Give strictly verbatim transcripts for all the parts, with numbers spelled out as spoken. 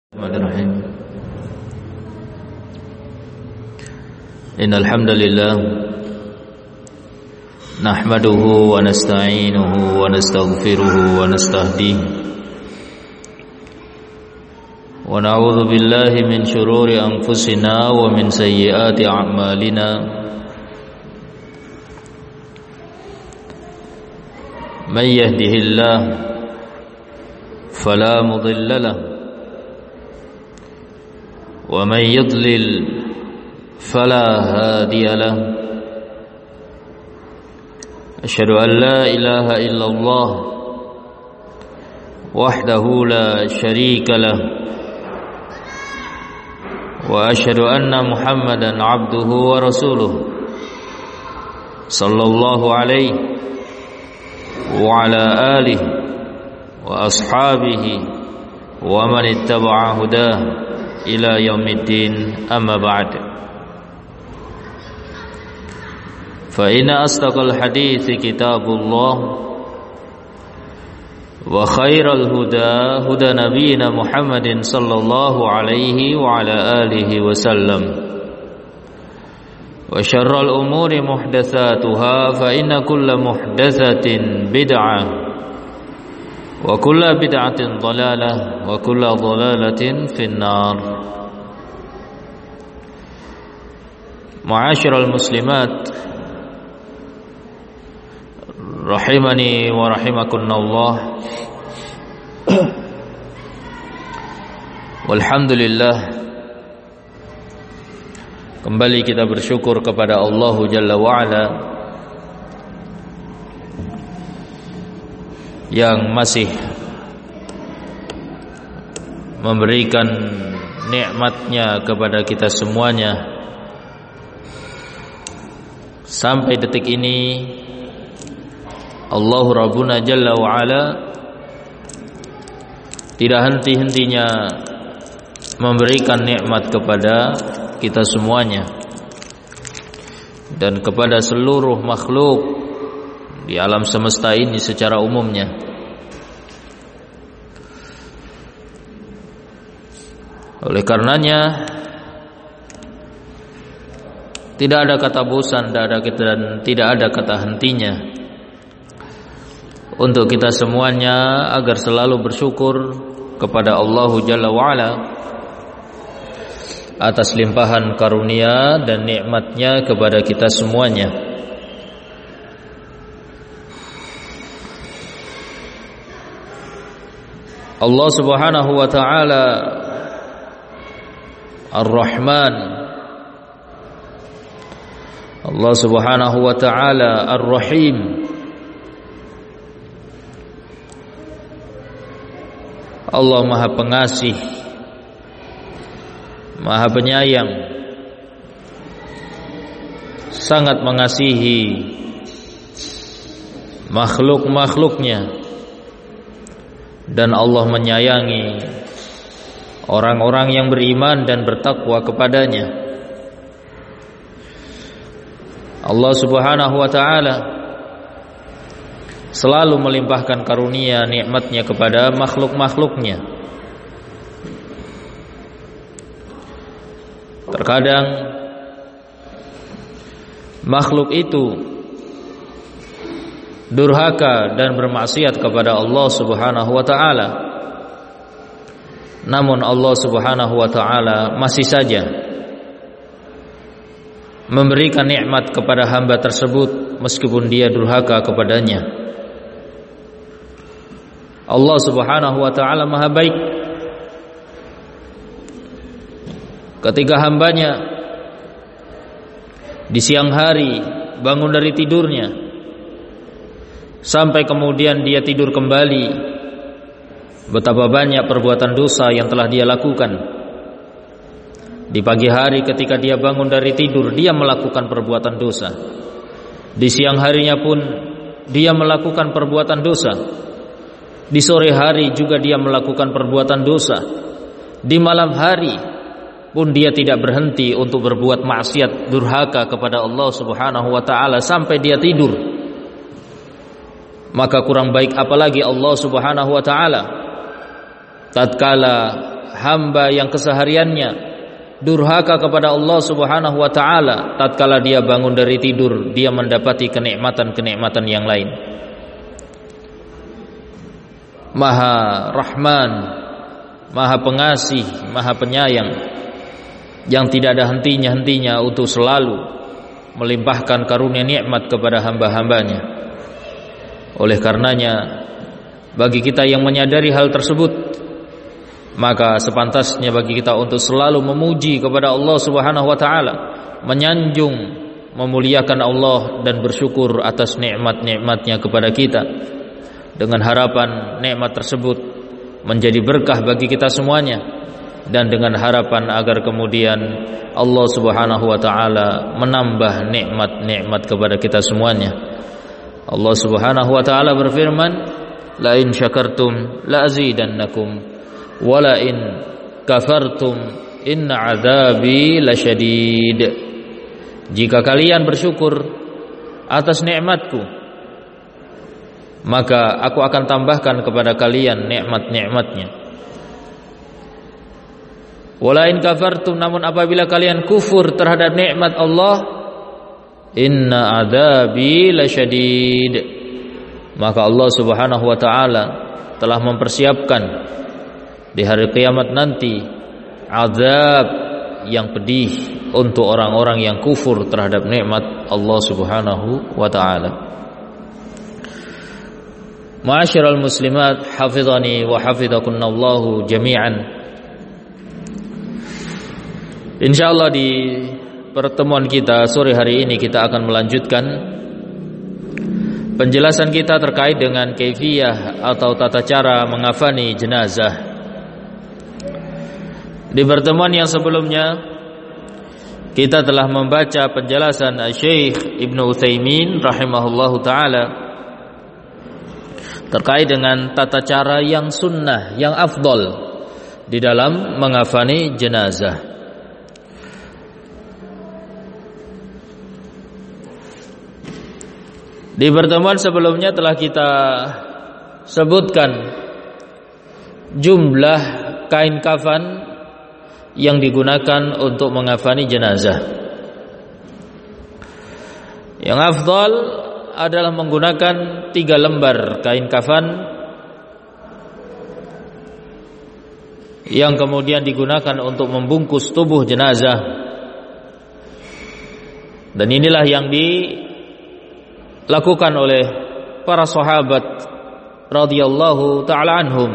Bismillahirrahmanirrahim. Innal hamdalillah nahmaduhu wa nasta'inuhu wa nastaghfiruhu wa nastahdihi wa na'udzu billahi min shururi anfusina wa min sayyiati a'malina. May yahdihillahu fala mudilla lahu wa may yudlil fala hadiya lahu. Asyhadu an la ilaha illallah wahdahu la syarika lahu wa asyhadu anna Muhammadan abduhu wa rasuluhu sallallahu alaihi wa ala alihi wa ashabihi wa man ittaba'a hudahu ila yaumiddin, amma ba'd. Fa inna asdaqal hadithi kitabullah wa khairal huda huda nabiyyina Muhammadin sallallahu alaihi wa ala alihi wa sallam wa syarral umuri muhdatsatuha fa inna kulla muhdatsatin bid'ah wa kulla bid'atin dhalalah wa kulla dhalalatin finnar. Ma'asyiral muslimat rahimani wa rahimakumullah. Walhamdulillah, kembali kita bersyukur kepada Allah Jalla wa'ala yang masih memberikan nikmatnya kepada kita semuanya sampai detik ini. Allah Rabbuna Jalla wa'ala tidak henti-hentinya memberikan nikmat kepada kita semuanya dan kepada seluruh makhluk di alam semesta ini secara umumnya. Oleh karenanya tidak ada kata bosan dan tidak ada kata hentinya untuk kita semuanya agar selalu bersyukur kepada Allah Jalla wa'ala atas limpahan karunia dan nikmatnya kepada kita semuanya. Allah Subhanahu wa ta'ala Ar-Rahman, Allah Subhanahu wa ta'ala Ar-Rahim, Allah Maha Pengasih, Maha Penyayang, sangat mengasihi makhluk-makhluknya, dan Allah menyayangi orang-orang yang beriman dan bertakwa kepadanya. Allah Subhanahu wa ta'ala selalu melimpahkan karunia nikmatnya kepada makhluk-makhluknya. Terkadang makhluk itu durhaka dan bermaksiat kepada Allah Subhanahu wa ta'ala, namun Allah Subhanahu wa ta'ala masih saja memberikan nikmat kepada hamba tersebut meskipun dia durhaka kepadanya. Allah Subhanahu wa ta'ala Maha baik. Ketika hambanya di siang hari bangun dari tidurnya sampai kemudian dia tidur kembali, betapa banyak perbuatan dosa yang telah dia lakukan. Di pagi hari ketika dia bangun dari tidur, dia melakukan perbuatan dosa. Di siang harinya pun dia melakukan perbuatan dosa. Di sore hari juga dia melakukan perbuatan dosa. Di malam hari pun dia tidak berhenti untuk berbuat maksiat durhaka kepada Allah Subhanahu wa ta'ala sampai dia tidur. Maka kurang baik apalagi Allah Subhanahu wa ta'ala tatkala hamba yang kesehariannya durhaka kepada Allah Subhanahu wa taala, tatkala dia bangun dari tidur dia mendapati kenikmatan-kenikmatan yang lain. Maha Rahman, Maha Pengasih, Maha Penyayang, yang tidak ada hentinya-hentinya untuk selalu melimpahkan karunia nikmat kepada hamba-hambanya. Oleh karenanya, bagi kita yang menyadari hal tersebut, maka sepantasnya bagi kita untuk selalu memuji kepada Allah Subhanahu wa taala, menyanjung, memuliakan Allah dan bersyukur atas nikmat-nikmatnya kepada kita, dengan harapan nikmat tersebut menjadi berkah bagi kita semuanya, dan dengan harapan agar kemudian Allah Subhanahu wa taala menambah nikmat-nikmat kepada kita semuanya. Allah Subhanahu wa taala berfirman, la in syakartum la azidannakum wa la in kafartum inna adzabi lasyadid. Jika kalian bersyukur atas nikmatku, maka aku akan tambahkan kepada kalian nikmat-nikmatnya. Walain kafartum, namun apabila kalian kufur terhadap nikmat Allah, inna adzabi lasyadid, maka Allah Subhanahu wa taala telah mempersiapkan di hari kiamat nanti azab yang pedih untuk orang-orang yang kufur terhadap nikmat Allah Subhanahu wa taala. Ma'asyiral muslimat, hafizani wa hafizakunallahu jami'an. Insyaallah di pertemuan kita sore hari ini kita akan melanjutkan penjelasan kita terkait dengan kaifiyah atau tata cara mengafani jenazah. Di pertemuan yang sebelumnya kita telah membaca penjelasan Syekh Ibnu Utsaimin rahimahullahu taala terkait dengan tata cara yang sunnah, yang afdol di dalam mengafani jenazah. Di pertemuan sebelumnya telah kita sebutkan jumlah kain kafan yang digunakan untuk mengafani jenazah. Yang afdal adalah menggunakan tiga lembar kain kafan yang kemudian digunakan untuk membungkus tubuh jenazah. Dan inilah yang dilakukan oleh para sahabat radhiyallahu taala anhum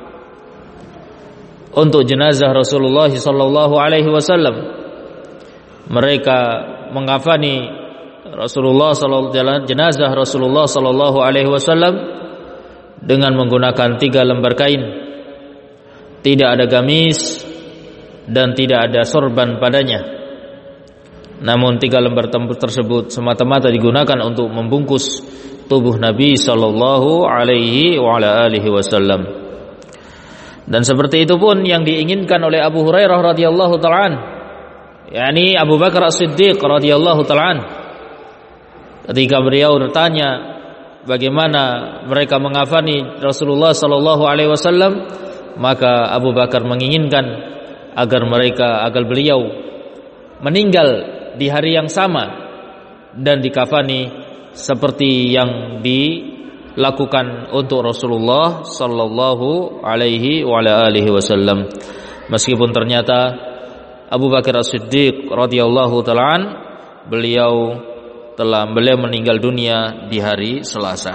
untuk jenazah Rasulullah sallallahu alaihi wasallam. Mereka mengafani Rasulullah sallallahu jenazah Rasulullah sallallahu alaihi wasallam dengan menggunakan tiga lembar kain. Tidak ada gamis dan tidak ada sorban padanya. Namun tiga lembar tersebut semata-mata digunakan untuk membungkus tubuh Nabi sallallahu alaihi wa ala alihi wasallam. Dan seperti itu pun yang diinginkan oleh Abu Hurairah radhiyallahu ta'ala an, yakni Abu Bakar As-Siddiq radhiyallahu ta'ala an. Ketika beliau bertanya bagaimana mereka mengafani Rasulullah sallallahu alaihi wasallam, maka Abu Bakar menginginkan agar mereka agar beliau meninggal di hari yang sama dan dikafani seperti yang dilakukan untuk Rasulullah sallallahu alaihi wa ala alihi wasallam. Meskipun ternyata Abu Bakar As-Siddiq radhiyallahu ta'ala an, beliau telah beliau meninggal dunia di hari Selasa.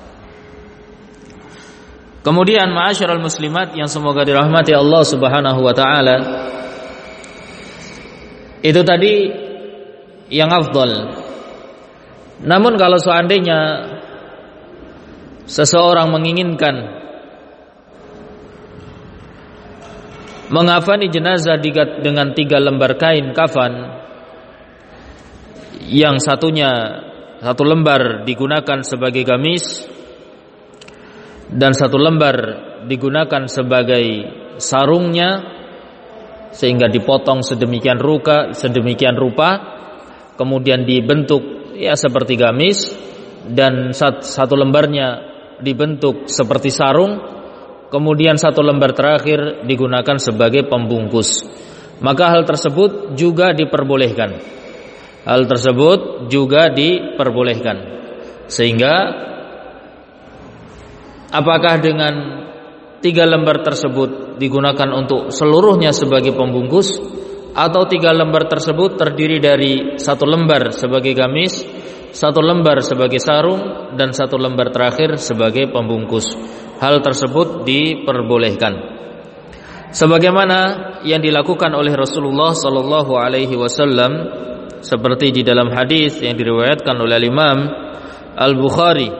Kemudian ma'asyiral muslimat yang semoga dirahmati Allah Subhanahu wa taala, itu tadi yang afdal. Namun kalau seandainya seseorang menginginkan mengafani jenazah dengan tiga lembar kain kafan, yang satunya satu lembar digunakan sebagai gamis dan satu lembar digunakan sebagai sarungnya, sehingga dipotong sedemikian rupa, sedemikian rupa, kemudian dibentuk ya seperti gamis, dan satu lembarnya dibentuk seperti sarung, kemudian satu lembar terakhir digunakan sebagai pembungkus. Maka hal tersebut juga diperbolehkan. Hal tersebut juga diperbolehkan. Sehingga apakah dengan tiga lembar tersebut digunakan untuk seluruhnya sebagai pembungkus, atau tiga lembar tersebut terdiri dari satu lembar sebagai gamis, satu lembar sebagai sarung, dan satu lembar terakhir sebagai pembungkus. Hal tersebut diperbolehkan, sebagaimana yang dilakukan oleh Rasulullah sallallahu alaihi wasallam, seperti di dalam hadis yang diriwayatkan oleh Imam Al-Bukhari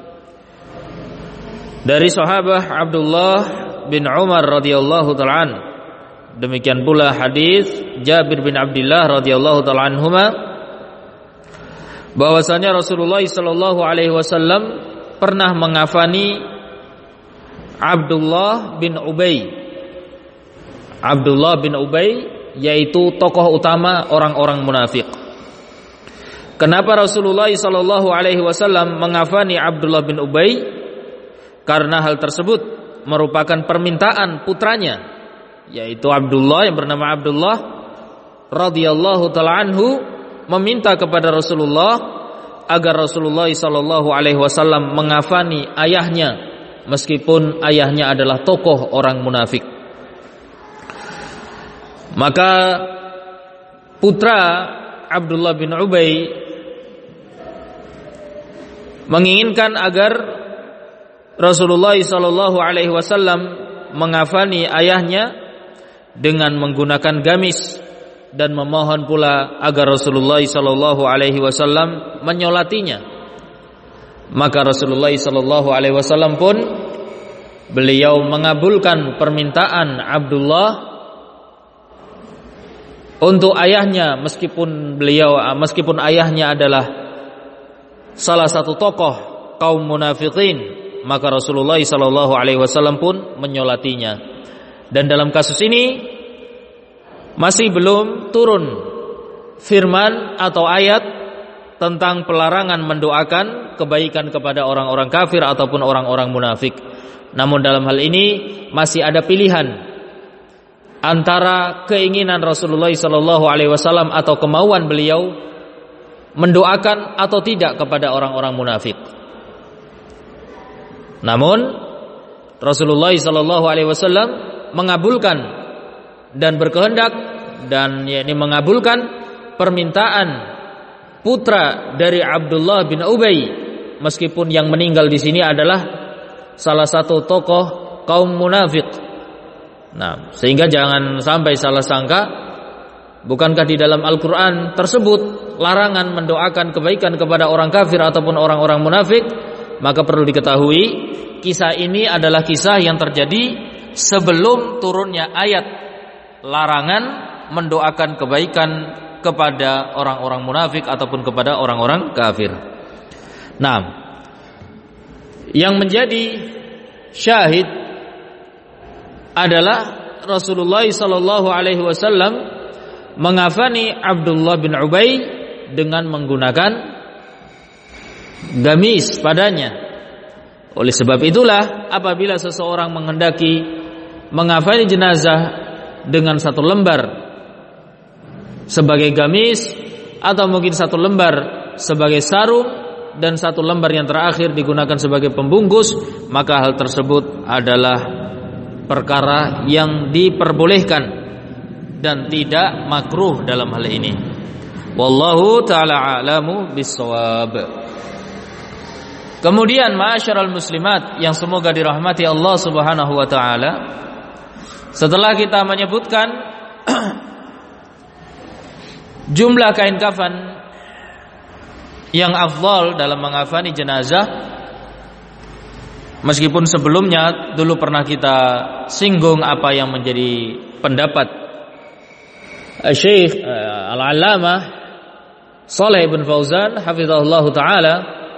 dari sahabat Abdullah bin Umar radhiyallahu ta'ala an. Demikian pula hadis Jabir bin Abdullah radhiyallahu ta'ala anhuma, bahwasanya Rasulullah sallallahu alaihi wasallam pernah mengafani Abdullah bin Ubay. Abdullah bin Ubay yaitu tokoh utama orang-orang munafik. Kenapa Rasulullah sallallahu alaihi wasallam mengafani Abdullah bin Ubay? Karena hal tersebut merupakan permintaan putranya, yaitu Abdullah yang bernama Abdullah radhiyallahu ta'ala anhu, meminta kepada Rasulullah agar Rasulullah sallallahu alaihi wasallam mengafani ayahnya, meskipun ayahnya adalah tokoh orang munafik. Maka putra Abdullah bin Ubay menginginkan agar Rasulullah sallallahu alaihi wasallam mengafani ayahnya dengan menggunakan gamis, dan memohon pula agar Rasulullah sallallahu alaihi wasallam menyolatinya. Maka Rasulullah sallallahu alaihi wasallam pun beliau mengabulkan permintaan Abdullah untuk ayahnya, meskipun beliau meskipun ayahnya adalah salah satu tokoh kaum munafikin, maka Rasulullah sallallahu alaihi wasallam pun menyolatinya. Dan dalam kasus ini masih belum turun firman atau ayat tentang pelarangan mendoakan kebaikan kepada orang-orang kafir ataupun orang-orang munafik. Namun dalam hal ini masih ada pilihan antara keinginan Rasulullah sallallahu alaihi wasallam atau kemauan beliau mendoakan atau tidak kepada orang-orang munafik. Namun Rasulullah sallallahu alaihi wasallam mengabulkan dan berkehendak dan yakni mengabulkan permintaan putra dari Abdullah bin Ubay, meskipun yang meninggal di sini adalah salah satu tokoh kaum munafik. Nah, sehingga jangan sampai salah sangka, bukankah di dalam Al-Qur'an tersebut larangan mendoakan kebaikan kepada orang kafir ataupun orang-orang munafik? Maka perlu diketahui, kisah ini adalah kisah yang terjadi sebelum turunnya ayat larangan mendoakan kebaikan kepada orang-orang munafik ataupun kepada orang-orang kafir. Nah, yang menjadi syahid adalah Rasulullah sallallahu alaihi wasallam mengafani Abdullah bin Ubay dengan menggunakan gamis padanya. Oleh sebab itulah apabila seseorang menghendaki mengafani jenazah dengan satu lembar sebagai gamis, atau mungkin satu lembar sebagai sarung, dan satu lembar yang terakhir digunakan sebagai pembungkus, maka hal tersebut adalah perkara yang diperbolehkan dan tidak makruh dalam hal ini. Wallahu ta'ala a'lamu bis-shawab. Kemudian ma'asyiral muslimat yang semoga dirahmati Allah Subhanahu wa taala, setelah kita menyebutkan jumlah kain kafan yang afdal dalam mengafani jenazah, meskipun sebelumnya dulu pernah kita singgung apa yang menjadi pendapat Syekh Al-Allamah Shalih bin Fauzan hafizahullah taala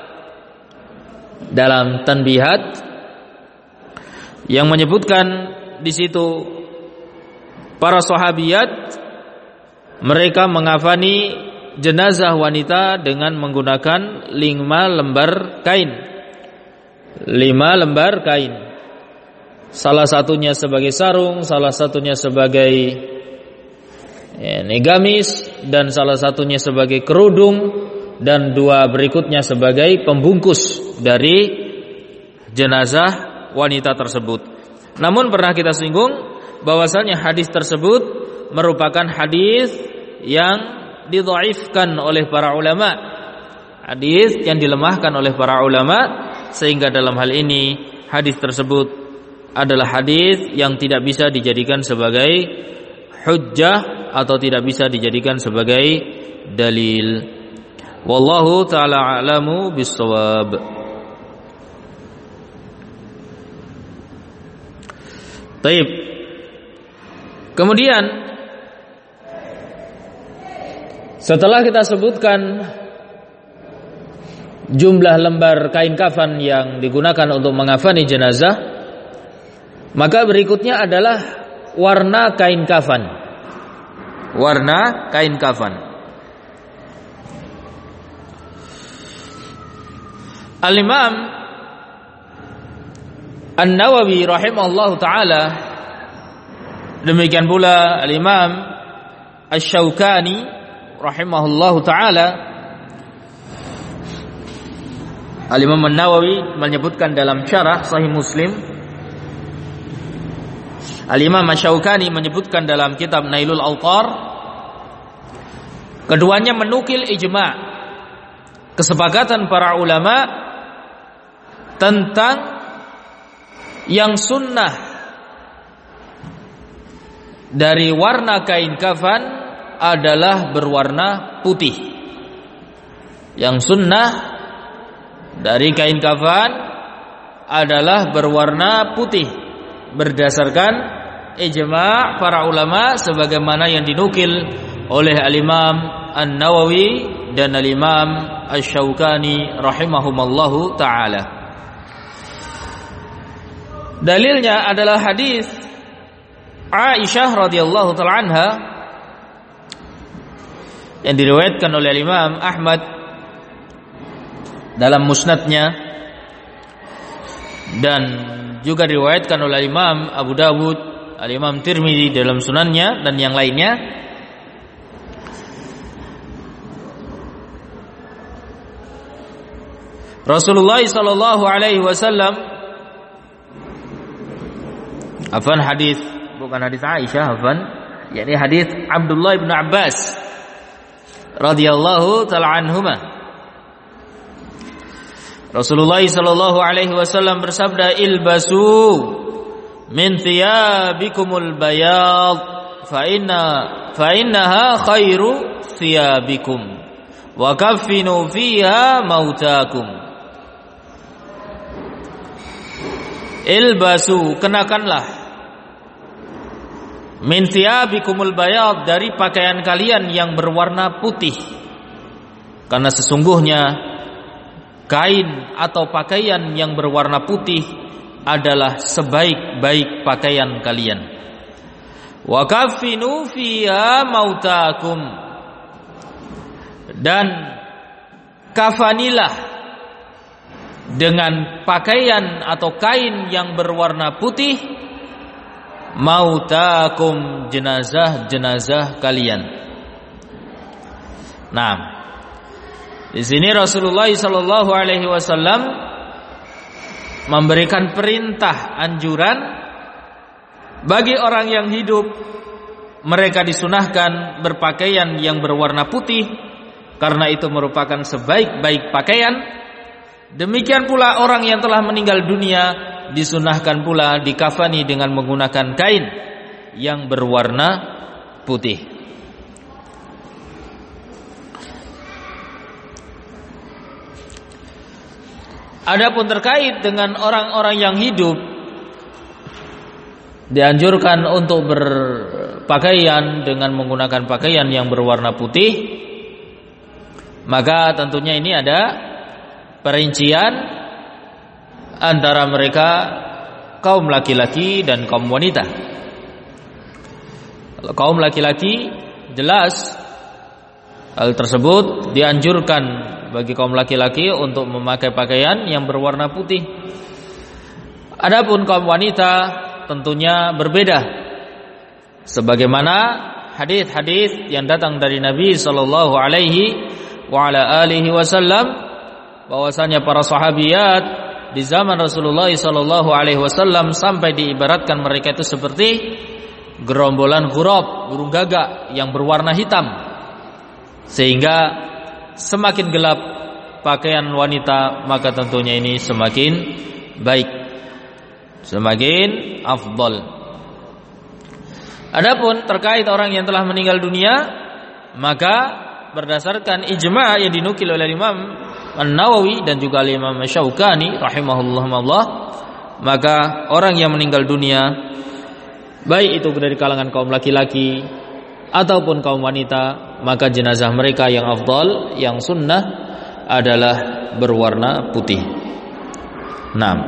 dalam Tanbihat, yang menyebutkan di situ para sahabiyat mereka mengafani jenazah wanita dengan menggunakan lima lembar kain. Lima lembar kain. Salah satunya sebagai sarung, salah satunya sebagai ya, gamis, dan salah satunya sebagai kerudung, dan dua berikutnya sebagai pembungkus dari jenazah wanita tersebut. Namun pernah kita singgung bahwasanya hadis tersebut merupakan hadis yang didhaifkan oleh para ulama, hadis yang dilemahkan oleh para ulama, sehingga dalam hal ini hadis tersebut adalah hadis yang tidak bisa dijadikan sebagai hujjah atau tidak bisa dijadikan sebagai dalil. Wallahu ta'ala a'lamu bis-shawab. Baik. Kemudian setelah kita sebutkan jumlah lembar kain kafan yang digunakan untuk mengafani jenazah, maka berikutnya adalah warna kain kafan. Warna kain kafan. Al-Imam An-Nawawi rahimahullahu ta'ala, demikian pula Al-Imam Asy-Syaukani rahimahullahu ta'ala, Al-Imam An-Nawawi menyebutkan dalam syarah Sahih Muslim, Al-Imam Asy-Syaukani menyebutkan dalam kitab Nailul Awtar, keduanya menukil ijma', kesepakatan para ulama tentang yang sunnah dari warna kain kafan adalah berwarna putih. Yang sunnah dari kain kafan adalah berwarna putih berdasarkan ijma' para ulama sebagaimana yang dinukil oleh Al-Imam An-Nawawi dan Al-Imam Asy-Syaukani rahimahumallahu ta'ala. Dalilnya adalah hadis Aisyah radhiyallahu ta'ala anha yang diriwayatkan oleh Imam Ahmad dalam musnadnya, dan juga diriwayatkan oleh Imam Abu Dawud, Al-Imam Tirmidzi dalam sunannya, dan yang lainnya. Rasulullah sallallahu alaihi wasallam, afan hadis, bukan hadis Aisyah, afan, yakni hadis Abdullah bin Abbas radhiyallahu ta'ala anhuma. Rasulullah sallallahu alaihi wasallam bersabda, ilbasu min thiyabikumul bayad fa inna fa innaha khairu thiyabikum wa kaffinu fiha mautakum. Ilbasu, kenakanlah, min thiyabikumul bayad, dari pakaian kalian yang berwarna putih, karena sesungguhnya kain atau pakaian yang berwarna putih adalah sebaik-baik pakaian kalian. Wa kaffinu fiha mautakum, dan kafanilah dengan pakaian atau kain yang berwarna putih mautakum, jenazah-jenazah kalian. Nah, di sini Rasulullah sallallahu alaihi wasallam memberikan perintah anjuran bagi orang yang hidup, mereka disunahkan berpakaian yang berwarna putih karena itu merupakan sebaik-baik pakaian. Demikian pula orang yang telah meninggal dunia disunahkan pula dikafani dengan menggunakan kain yang berwarna putih. Adapun terkait dengan orang-orang yang hidup, dianjurkan untuk berpakaian dengan menggunakan pakaian yang berwarna putih, maka tentunya ini ada perincian antara mereka kaum laki-laki dan kaum wanita. Kalau kaum laki-laki, jelas hal tersebut dianjurkan bagi kaum laki-laki untuk memakai pakaian yang berwarna putih. Adapun kaum wanita tentunya berbeda, sebagaimana hadis-hadis yang datang dari Nabi sallallahu alaihi wa ala alihi wasallam bahwasanya para sahabiyat di zaman Rasulullah sallallahu alaihi wasallam sampai diibaratkan mereka itu seperti gerombolan ghurab, burung gagak yang berwarna hitam, sehingga semakin gelap pakaian wanita maka tentunya ini semakin baik, semakin afdal. Adapun terkait orang yang telah meninggal dunia, maka berdasarkan ijma' yang dinukil oleh Imam An-Nawawi dan juga Imam Syaukani rahimahullah, maka orang yang meninggal dunia baik itu dari kalangan kaum laki-laki ataupun kaum wanita, maka jenazah mereka yang afdal, yang sunnah adalah berwarna putih. Naam.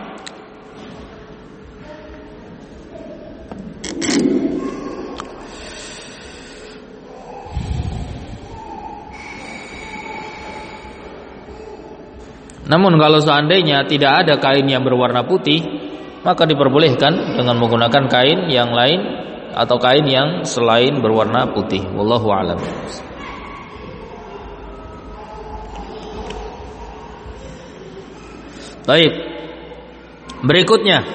Namun kalau seandainya tidak ada kain yang berwarna putih, maka diperbolehkan dengan menggunakan kain yang lain atau kain yang selain berwarna putih. Wallahu a'lam. Baik. Berikutnya,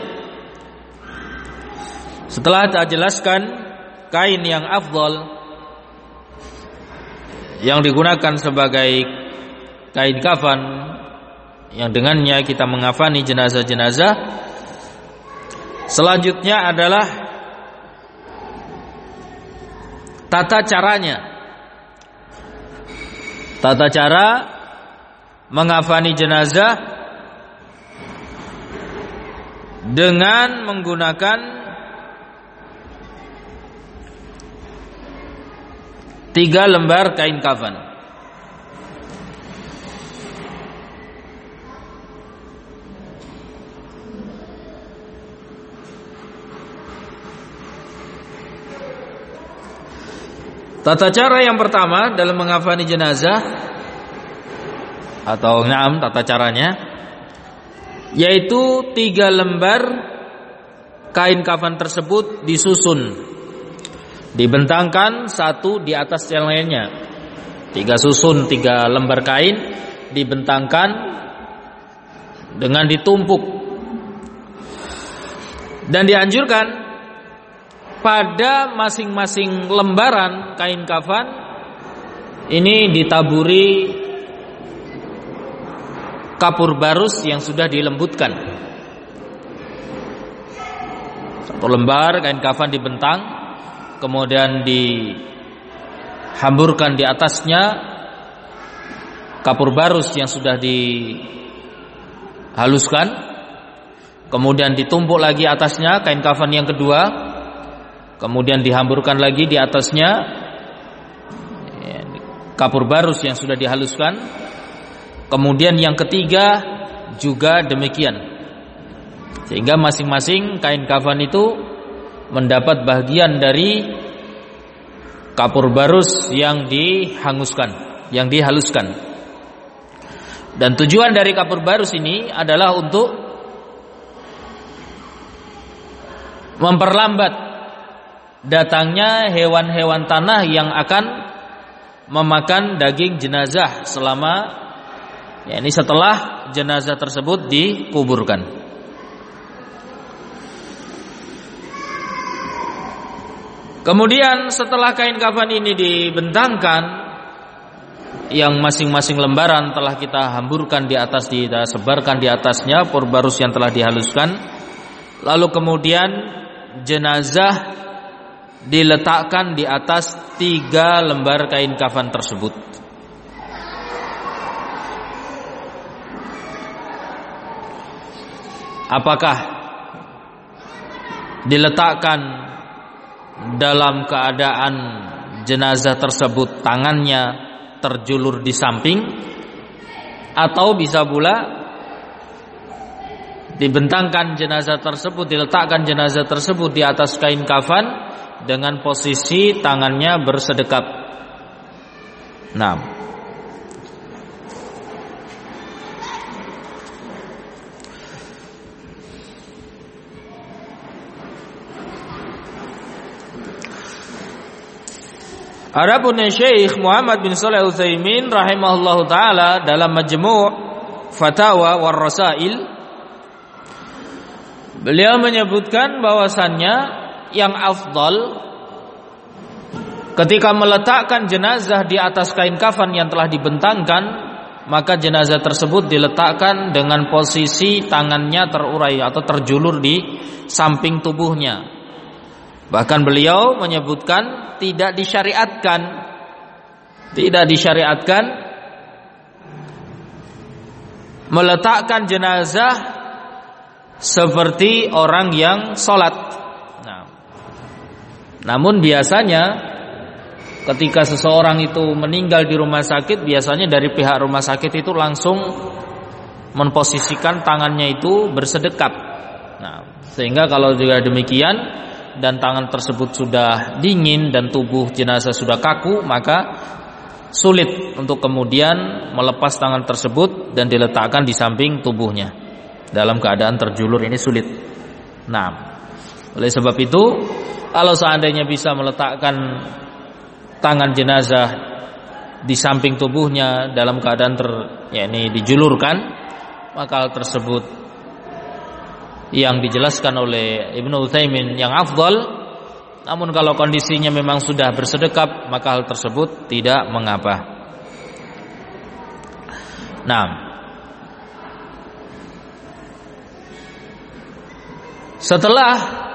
setelah kita jelaskan kain yang afdal yang digunakan sebagai kain kafan yang dengannya kita mengafani jenazah-jenazah, selanjutnya adalah tata caranya. Tata cara mengafani jenazah dengan menggunakan tiga lembar kain kafan. Tata cara yang pertama dalam mengafani jenazah atau naam tata caranya yaitu tiga lembar kain kafan tersebut disusun, dibentangkan satu di atas yang lainnya. Tiga susun, tiga lembar kain dibentangkan dengan ditumpuk, dan dianjurkan pada masing-masing lembaran kain kafan ini ditaburi kapur barus yang sudah dilembutkan. Satu lembar kain kafan dibentang, kemudian dihamburkan di atasnya kapur barus yang sudah dihaluskan, kemudian ditumpuk lagi atasnya kain kafan yang kedua, kemudian dihamburkan lagi di atasnya kapur barus yang sudah dihaluskan, kemudian yang ketiga juga demikian, sehingga masing-masing kain kafan itu mendapat bagian dari kapur barus yang dihanguskan, yang dihaluskan. Dan tujuan dari kapur barus ini adalah untuk memperlambat datangnya hewan-hewan tanah yang akan memakan daging jenazah selama, ya ini setelah jenazah tersebut dikuburkan. Kemudian setelah kain kafan ini dibentangkan, yang masing-masing lembaran telah kita hamburkan di atas, kita sebarkan di atasnya kapur barus yang telah dihaluskan, lalu kemudian jenazah diletakkan di atas tiga lembar kain kafan tersebut. Apakah diletakkan dalam keadaan jenazah tersebut tangannya terjulur di samping, atau bisa pula dibentangkan jenazah tersebut, diletakkan jenazah tersebut di atas kain kafan dengan posisi tangannya bersedekap. Nah, Adapun Syekh Muhammad bin Shalih Al-Utsaimin rahimahullahu taala dalam Majmu' Fatawa war Rasail, beliau menyebutkan bahwasannya yang afdal ketika meletakkan jenazah di atas kain kafan yang telah dibentangkan, maka jenazah tersebut diletakkan dengan posisi tangannya terurai atau terjulur di samping tubuhnya. Bahkan beliau menyebutkan tidak disyariatkan tidak disyariatkan meletakkan jenazah seperti orang yang sholat. Nah, namun biasanya ketika seseorang itu meninggal di rumah sakit, biasanya dari pihak rumah sakit itu langsung memposisikan tangannya itu bersedekap. Nah, sehingga kalau juga demikian dan tangan tersebut sudah dingin dan tubuh jenazah sudah kaku, maka sulit untuk kemudian melepas tangan tersebut dan diletakkan di samping tubuhnya dalam keadaan terjulur, ini sulit. Nah, oleh sebab itu kalau seandainya bisa meletakkan tangan jenazah di samping tubuhnya dalam keadaan ter, yakni dijulurkan, maka hal tersebut yang dijelaskan oleh Ibnu Utsaimin yang afdal. Namun kalau kondisinya memang sudah bersedekap, maka hal tersebut tidak mengapa. Nah, setelah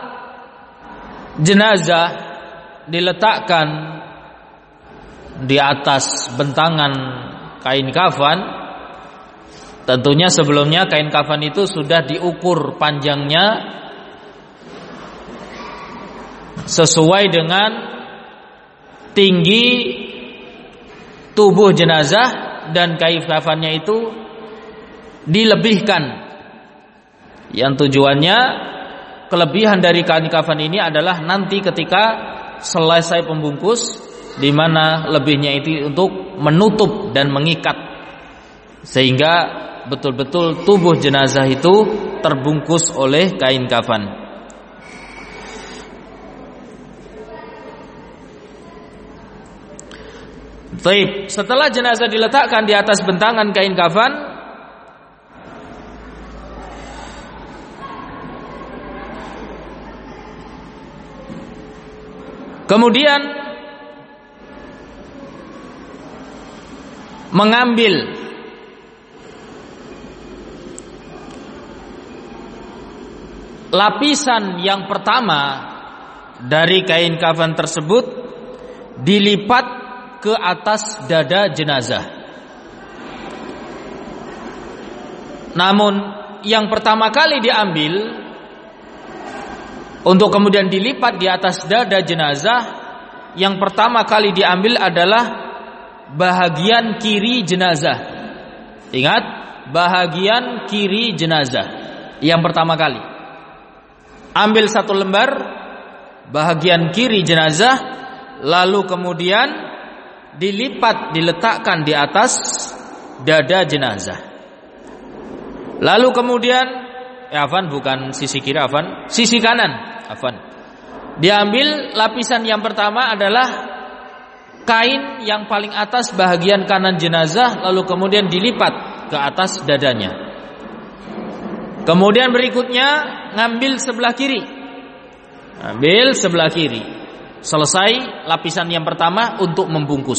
jenazah diletakkan di atas bentangan kain kafan, tentunya sebelumnya kain kafan itu sudah diukur panjangnya sesuai dengan tinggi tubuh jenazah, dan kain kafannya itu dilebihkan. Yang tujuannya, kelebihan dari kain kafan ini adalah nanti ketika selesai pembungkus, di mana lebihnya itu untuk menutup dan mengikat, sehingga betul-betul tubuh jenazah itu terbungkus oleh kain kafan. Baik, setelah jenazah diletakkan di atas bentangan kain kafan, kemudian mengambil lapisan yang pertama dari kain kafan tersebut, dilipat ke atas dada jenazah. Namun yang pertama kali diambil untuk kemudian dilipat di atas dada jenazah, yang pertama kali diambil adalah bahagian kiri jenazah. Ingat, bahagian kiri jenazah yang pertama kali. Ambil satu lembar bahagian kiri jenazah, lalu kemudian dilipat, diletakkan di atas dada jenazah. Lalu kemudian eh, afan bukan sisi kiri, afan sisi kanan, afan. Diambil lapisan yang pertama adalah kain yang paling atas bahagian kanan jenazah, lalu kemudian dilipat ke atas dadanya. Kemudian berikutnya ngambil sebelah kiri. Ambil sebelah kiri. Selesai lapisan yang pertama untuk membungkus.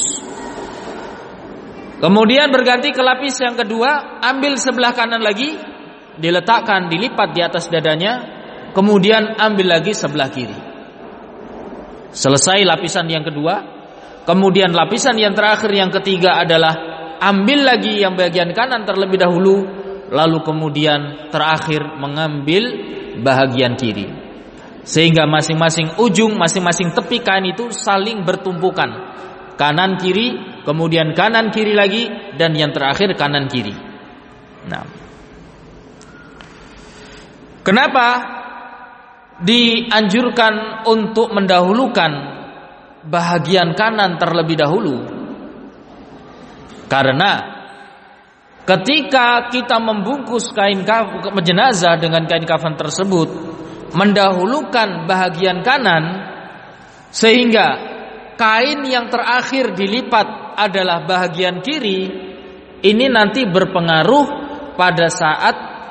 Kemudian berganti ke lapis yang kedua, ambil sebelah kanan lagi, diletakkan, dilipat di atas dadanya, kemudian ambil lagi sebelah kiri. Selesai lapisan yang kedua, kemudian lapisan yang terakhir yang ketiga adalah ambil lagi yang bagian kanan terlebih dahulu, lalu kemudian terakhir mengambil bahagian kiri. Sehingga masing-masing ujung, masing-masing tepi kain itu saling bertumpukan. Kanan kiri, kemudian kanan kiri lagi, dan yang terakhir kanan kiri. Nah, kenapa dianjurkan untuk mendahulukan bahagian kanan terlebih dahulu? Karena ketika kita membungkus kain kafan jenazah dengan kain kafan tersebut, mendahulukan bahagian kanan, sehingga kain yang terakhir dilipat adalah bahagian kiri, ini nanti berpengaruh pada saat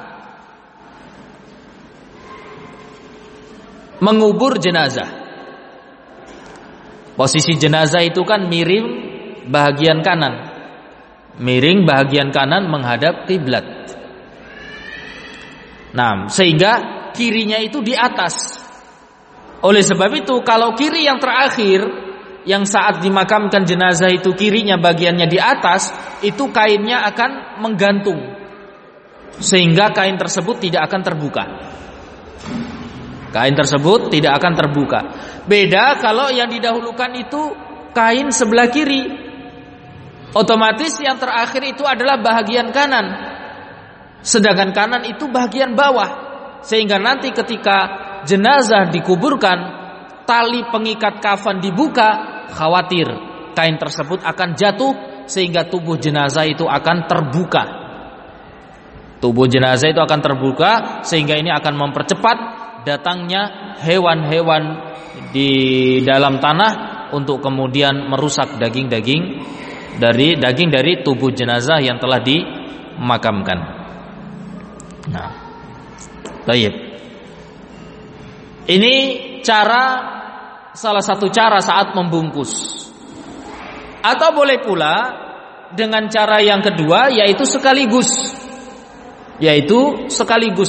mengubur jenazah. Posisi jenazah itu kan miring bahagian kanan, miring bahagian kanan menghadap kiblat. Nah, sehingga kirinya itu di atas. Oleh sebab itu, kalau kiri yang terakhir, yang saat dimakamkan jenazah itu kirinya bagiannya di atas, itu kainnya akan menggantung, sehingga kain tersebut tidak akan terbuka. Kain tersebut tidak akan terbuka. Beda kalau yang didahulukan itu kain sebelah kiri, otomatis yang terakhir itu adalah bahagian kanan, sedangkan kanan itu bahagian bawah, sehingga nanti ketika jenazah dikuburkan, tali pengikat kafan dibuka, khawatir kain tersebut akan jatuh sehingga tubuh jenazah itu akan terbuka. Tubuh jenazah itu akan terbuka sehingga ini akan mempercepat datangnya hewan-hewan di dalam tanah untuk kemudian merusak daging-daging dari daging dari tubuh jenazah yang telah dimakamkan. Nah, baik. Ini cara, salah satu cara saat membungkus. Atau boleh pula dengan cara yang kedua, yaitu sekaligus. Yaitu sekaligus.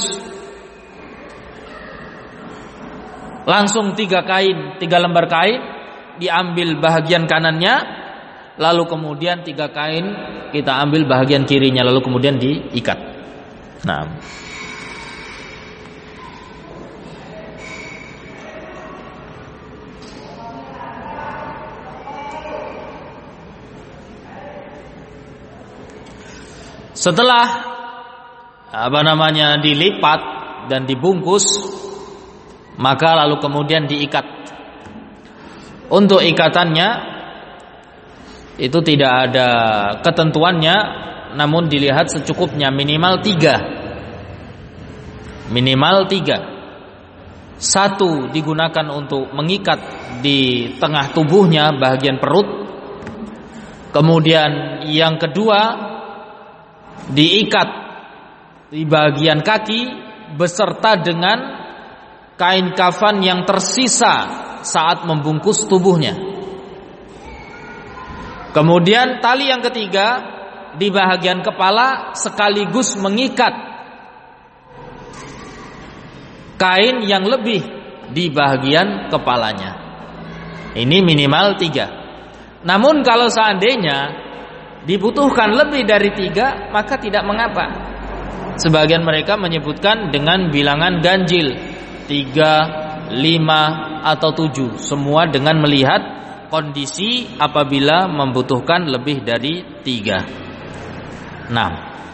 Langsung tiga kain, tiga lembar kain, diambil bahagian kanannya, lalu kemudian tiga kain kita ambil bahagian kirinya, lalu kemudian diikat. Nah, setelah apa namanya dilipat dan dibungkus, maka lalu kemudian diikat. Untuk ikatannya itu tidak ada ketentuannya, namun dilihat secukupnya, minimal tiga. Minimal tiga. Satu digunakan untuk mengikat di tengah tubuhnya bahagian perut. Kemudian yang kedua diikat di bagian kaki beserta dengan kain kafan yang tersisa saat membungkus tubuhnya. Kemudian tali yang ketiga di bahagian kepala sekaligus mengikat kain yang lebih di bahagian kepalanya. Ini minimal tiga. Namun kalau seandainya dibutuhkan lebih dari tiga, maka tidak mengapa. Sebagian mereka menyebutkan dengan bilangan ganjil, tiga, lima, atau tujuh, semua dengan melihat kondisi apabila membutuhkan lebih dari tiga. Nah,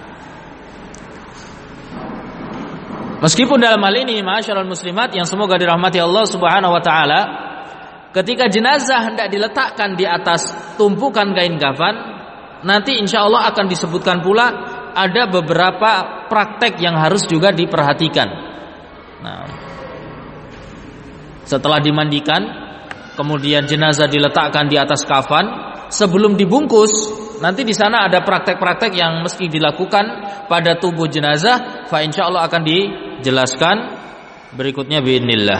meskipun dalam hal ini, ma'asyiral muslimat yang semoga dirahmati Allah Subhanahu wa taala, ketika jenazah hendak diletakkan di atas tumpukan kain kafan, nanti insya Allah akan disebutkan pula ada beberapa praktek yang harus juga diperhatikan. Nah, setelah dimandikan, kemudian jenazah diletakkan di atas kafan, sebelum dibungkus, nanti di sana ada praktek-praktek yang mesti dilakukan pada tubuh jenazah. Fa insya Allah akan dijelaskan berikutnya biidznillah.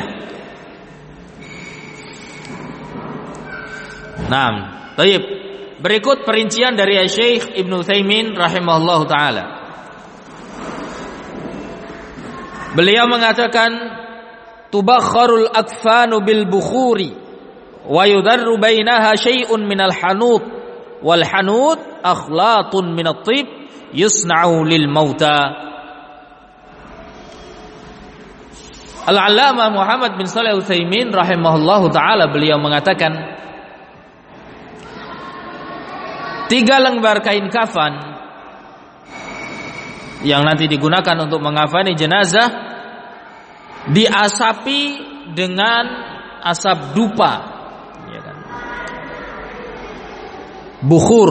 Nah, baik. Berikut perincian dari Syekh Ibnu Utsaimin rahimahullahu taala. Beliau mengatakan, tubakharul akfanu bil bukhuri wa yudarru bainaha syai'un minal hanut wal hanut akhlatun minat tib yusna'u lil mauta. Al-Allamah Muhammad bin Shalih Al-Utsaimin rahimahullahu taala beliau mengatakan, tiga lembar kain kafan yang nanti digunakan untuk mengafani jenazah diasapi dengan asap dupa, ya kan? Bukhur.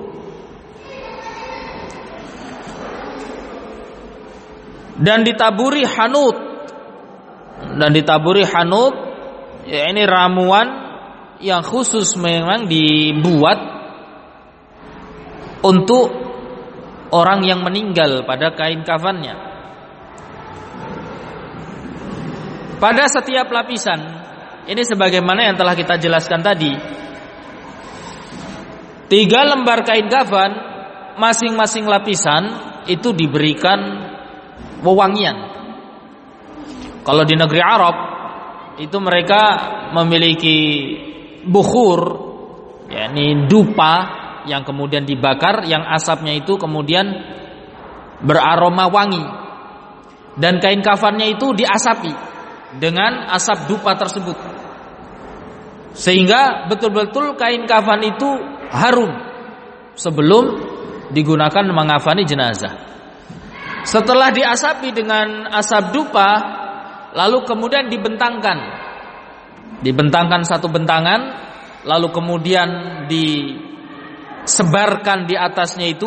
Dan ditaburi hanut. Dan ditaburi hanut, ya ini ramuan yang khusus memang dibuat untuk orang yang meninggal pada kain kafannya. Pada setiap lapisan, ini sebagaimana yang telah kita jelaskan tadi, tiga lembar kain kafan, masing-masing lapisan itu diberikan wewangian. Kalau di negeri Arab itu mereka memiliki bukhur, yakni dupa yang kemudian dibakar, yang asapnya itu kemudian beraroma wangi, dan kain kafannya itu diasapi dengan asap dupa tersebut, sehingga betul-betul kain kafan itu harum sebelum digunakan mengafani jenazah. Setelah diasapi dengan asap dupa, lalu kemudian dibentangkan dibentangkan satu bentangan, lalu kemudian disebarkan di atasnya itu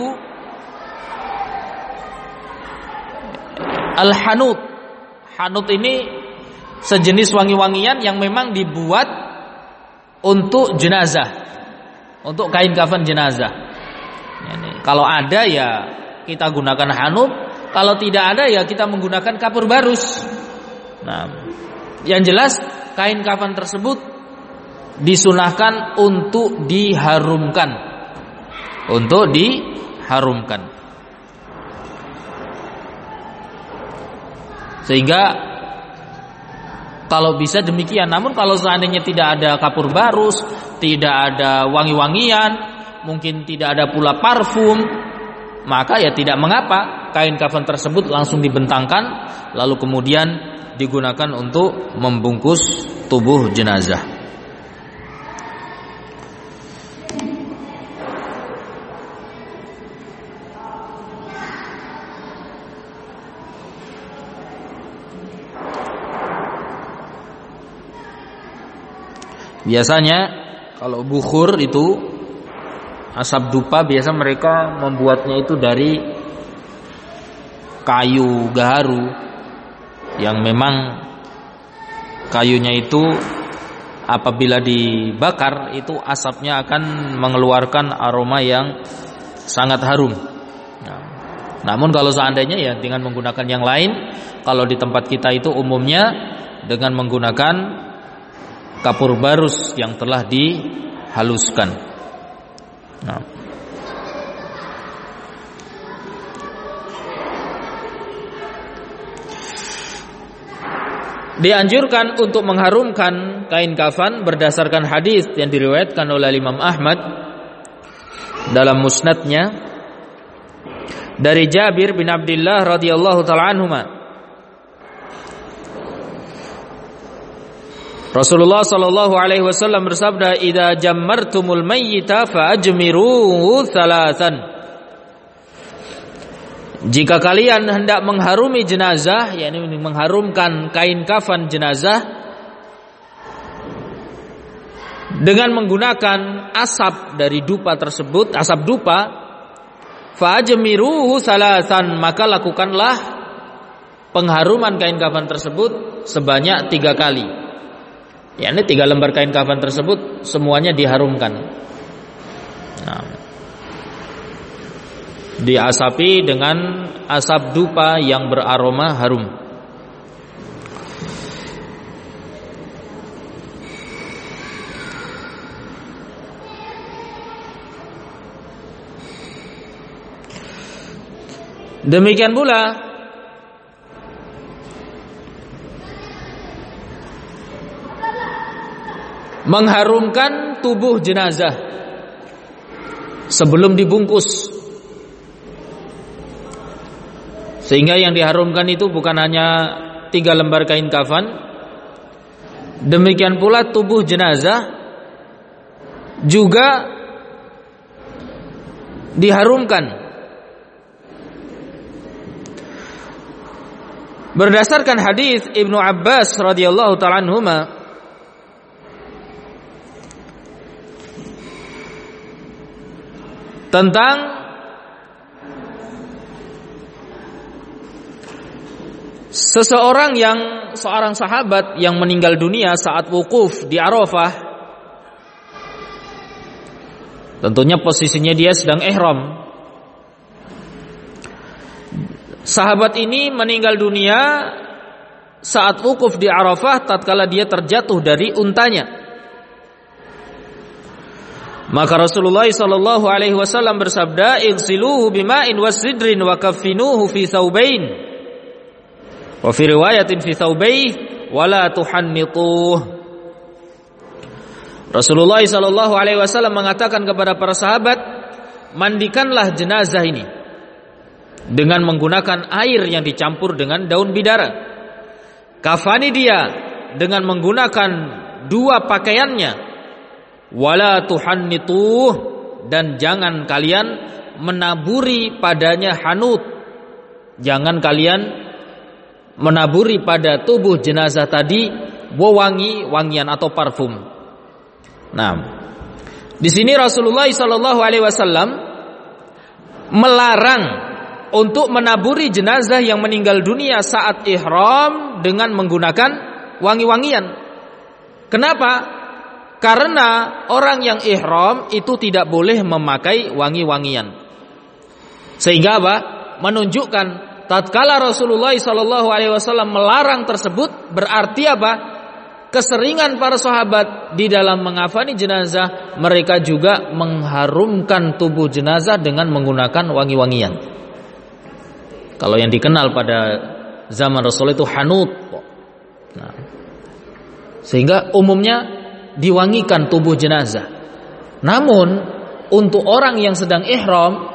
al-hanut. Hanut ini sejenis wangi-wangian yang memang dibuat untuk jenazah, untuk kain kafan jenazah. Kalau ada ya kita gunakan hanut, kalau tidak ada ya kita menggunakan kapur barus. Nah, yang jelas kain kafan tersebut disunahkan untuk diharumkan, untuk diharumkan. Sehingga kalau bisa demikian. Namun kalau seandainya tidak ada kapur barus, tidak ada wangi-wangian, mungkin tidak ada pula parfum, maka ya tidak mengapa kain kafan tersebut langsung dibentangkan, lalu kemudian digunakan untuk membungkus tubuh jenazah. Biasanya kalau bukhur itu asap dupa, biasa mereka membuatnya itu dari kayu gaharu, yang memang kayunya itu apabila dibakar itu asapnya akan mengeluarkan aroma yang sangat harum. Nah, namun kalau seandainya ya dengan menggunakan yang lain, kalau di tempat kita itu umumnya dengan menggunakan kapur barus yang telah dihaluskan. Nah, dianjurkan untuk mengharumkan kain kafan berdasarkan hadis yang diriwayatkan oleh Imam Ahmad dalam musnadnya dari Jabir bin Abdullah radhiyallahu taala anhuma. Rasulullah sallallahu alaihi wasallam bersabda, "Idza jammartumul mayyita fa'ajmiru thalathan." Jika kalian hendak mengharumi jenazah, yakni mengharumkan kain kafan jenazah dengan menggunakan asap dari dupa tersebut, asap dupa, fa'ajmiruhu salasan, maka lakukanlah pengharuman kain kafan tersebut sebanyak tiga kali. Yakni tiga lembar kain kafan tersebut semuanya diharumkan. Nah, diasapi dengan asap dupa yang beraroma harum. Demikian pula mengharumkan tubuh jenazah sebelum dibungkus, sehingga yang diharumkan itu bukan hanya tiga lembar kain kafan, demikian pula tubuh jenazah juga diharumkan. Berdasarkan hadis Ibnu Abbas radhiyallahu ta'ala anhuma, tentang seseorang yang seorang sahabat yang meninggal dunia saat wukuf di Arafah, Tentunya posisinya dia sedang ihram. Sahabat ini meninggal dunia saat wukuf di Arafah tatkala dia terjatuh dari untanya. Maka Rasulullah sallallahu alaihi wasallam bersabda, "Igsiluhu bima'in wasidrin wa kaffinuhu fi thawbain." Wa fi riwayatin fi thawbayhi wa la tuhannituh. Rasulullah sallallahu alaihi wasallam mengatakan kepada para sahabat, mandikanlah jenazah ini dengan menggunakan air yang dicampur dengan daun bidara. Kafani dia dengan menggunakan dua pakaiannya. Wala tuhannituh, dan jangan kalian menaburi padanya hanut. Jangan kalian menaburi pada tubuh jenazah tadi wewangi wangian atau parfum. Nah, di sini Rasulullah sallallahu alaihi wasallam melarang untuk menaburi jenazah yang meninggal dunia saat ihram dengan menggunakan wangi-wangian. Kenapa? Karena orang yang ihram itu tidak boleh memakai wangi-wangian. Sehingga apa? Menunjukkan tatkala Rasulullah sallallahu alaihi wasallam melarang tersebut, berarti apa? Keseringan para sahabat di dalam mengafani jenazah, mereka juga mengharumkan tubuh jenazah dengan menggunakan wangi-wangian. Kalau yang dikenal pada zaman Rasul itu hanut. Nah, sehingga umumnya diwangikan tubuh jenazah. Namun untuk orang yang sedang ihram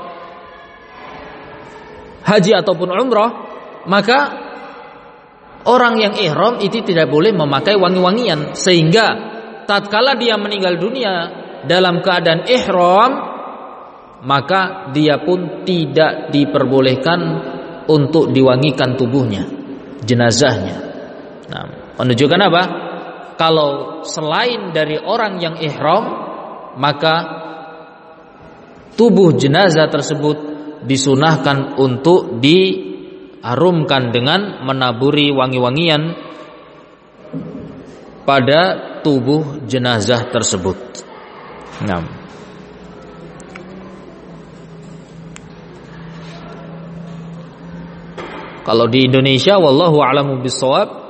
haji ataupun umrah, maka orang yang ihram itu tidak boleh memakai wangi-wangian. Sehingga tatkala dia meninggal dunia dalam keadaan ihram, maka dia pun tidak diperbolehkan untuk diwangikan tubuhnya, jenazahnya. Nah, menunjukkan apa? Kalau selain dari orang yang ihram, maka tubuh jenazah tersebut disunahkan untuk diharumkan dengan menaburi wangi-wangian pada tubuh jenazah tersebut. Nah, kalau di Indonesia, wallahu a'lamu bishawab,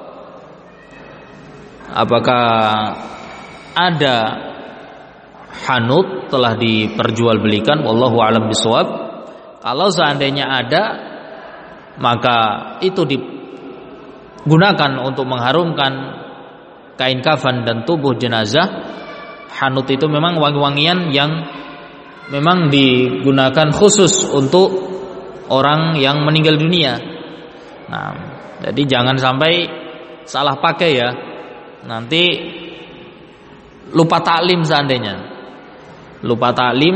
apakah ada hanut telah diperjualbelikan? Wallahu a'lam bishawab. Kalau seandainya ada, maka itu digunakan untuk mengharumkan kain kafan dan tubuh jenazah. Hanut itu memang wangi-wangian yang memang digunakan khusus untuk orang yang meninggal dunia. Nah, jadi jangan sampai salah pakai ya. Nanti lupa taklim seandainya. Lupa taklim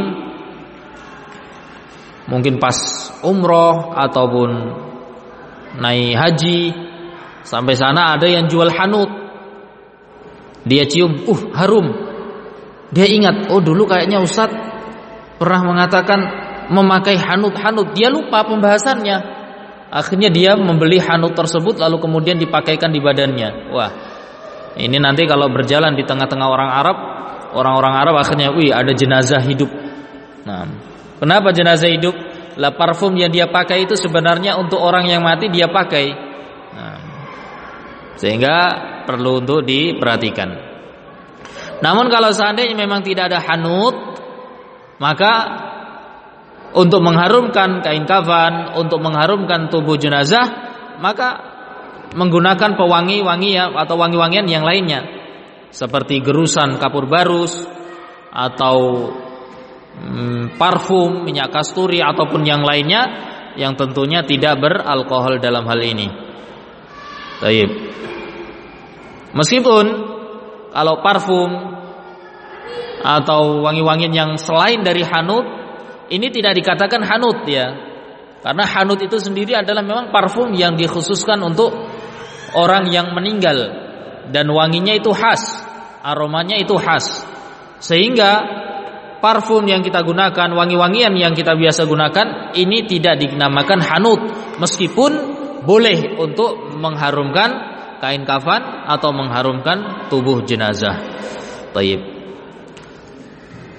mungkin pas umroh ataupun naik haji, sampai sana ada yang jual hanut. Dia cium, uh harum. Dia ingat, oh dulu kayaknya Ustadz pernah mengatakan memakai hanut-hanut. Dia lupa pembahasannya. Akhirnya dia membeli hanut tersebut lalu kemudian dipakaikan di badannya. Wah, ini nanti kalau berjalan di tengah-tengah orang Arab, orang-orang Arab akhirnya, wih ada jenazah hidup. Nah, kenapa jenazah hidup? Lah parfum yang dia pakai itu sebenarnya untuk orang yang mati dia pakai. Nah, sehingga perlu untuk diperhatikan. Namun kalau seandainya memang tidak ada hanut, maka untuk mengharumkan kain kafan, untuk mengharumkan tubuh jenazah, maka menggunakan pewangi-wangi atau wangi-wangian yang lainnya, seperti gerusan kapur barus atau hmm, parfum, minyak kasturi ataupun yang lainnya yang tentunya tidak beralkohol dalam hal ini. Baik. Meskipun kalau parfum atau wangi-wangian yang selain dari hanut ini tidak dikatakan hanut ya, karena hanut itu sendiri adalah memang parfum yang dikhususkan untuk orang yang meninggal dan wanginya itu khas, aromanya itu khas, sehingga parfum yang kita gunakan, wangi-wangian yang kita biasa gunakan ini tidak dinamakan hanut, meskipun boleh untuk mengharumkan kain kafan atau mengharumkan tubuh jenazah. Baik.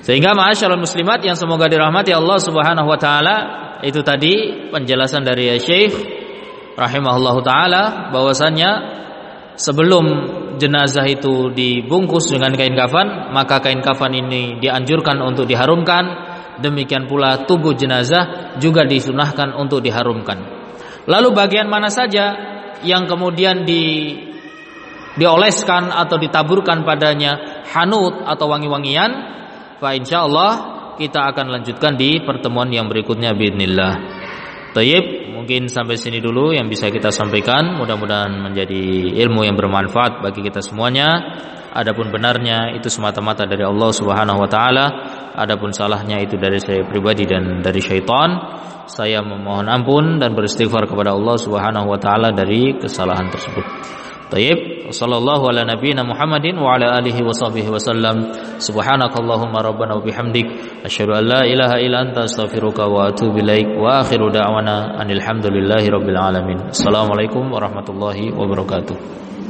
Sehingga ma'asyiral muslimat yang semoga dirahmati Allah Subhanahu wa taala, itu tadi penjelasan dari Syekh rahimahullahu taala bahwasannya sebelum jenazah itu dibungkus dengan kain kafan, maka kain kafan ini dianjurkan untuk diharumkan, demikian pula tubuh jenazah juga disunahkan untuk diharumkan. Lalu bagian mana saja yang kemudian di dioleskan atau ditaburkan padanya hanut atau wangi-wangian, fa insyaallah kita akan lanjutkan di pertemuan yang berikutnya biidznillah. Tayyib, mungkin sampai sini dulu yang bisa kita sampaikan, mudah-mudahan menjadi ilmu yang bermanfaat bagi kita semuanya. Adapun benarnya itu semata-mata dari Allah Subhanahu wa taala, adapun salahnya itu dari saya pribadi dan dari syaitan. Saya memohon ampun dan beristighfar kepada Allah Subhanahu wa taala dari kesalahan tersebut. Tayyib, sallallahu ala nabiyyina Muhammadin wa ala alihi wa sahbihi wa sallam. Subhanakallahumma rabbana wa bihamdik, asyhadu an la ilaha illa anta astaghfiruka wa atubu ilaik. Wa akhiru da'wana anil hamdulillahi rabbil alamin. Assalamualaikum warahmatullahi wabarakatuh.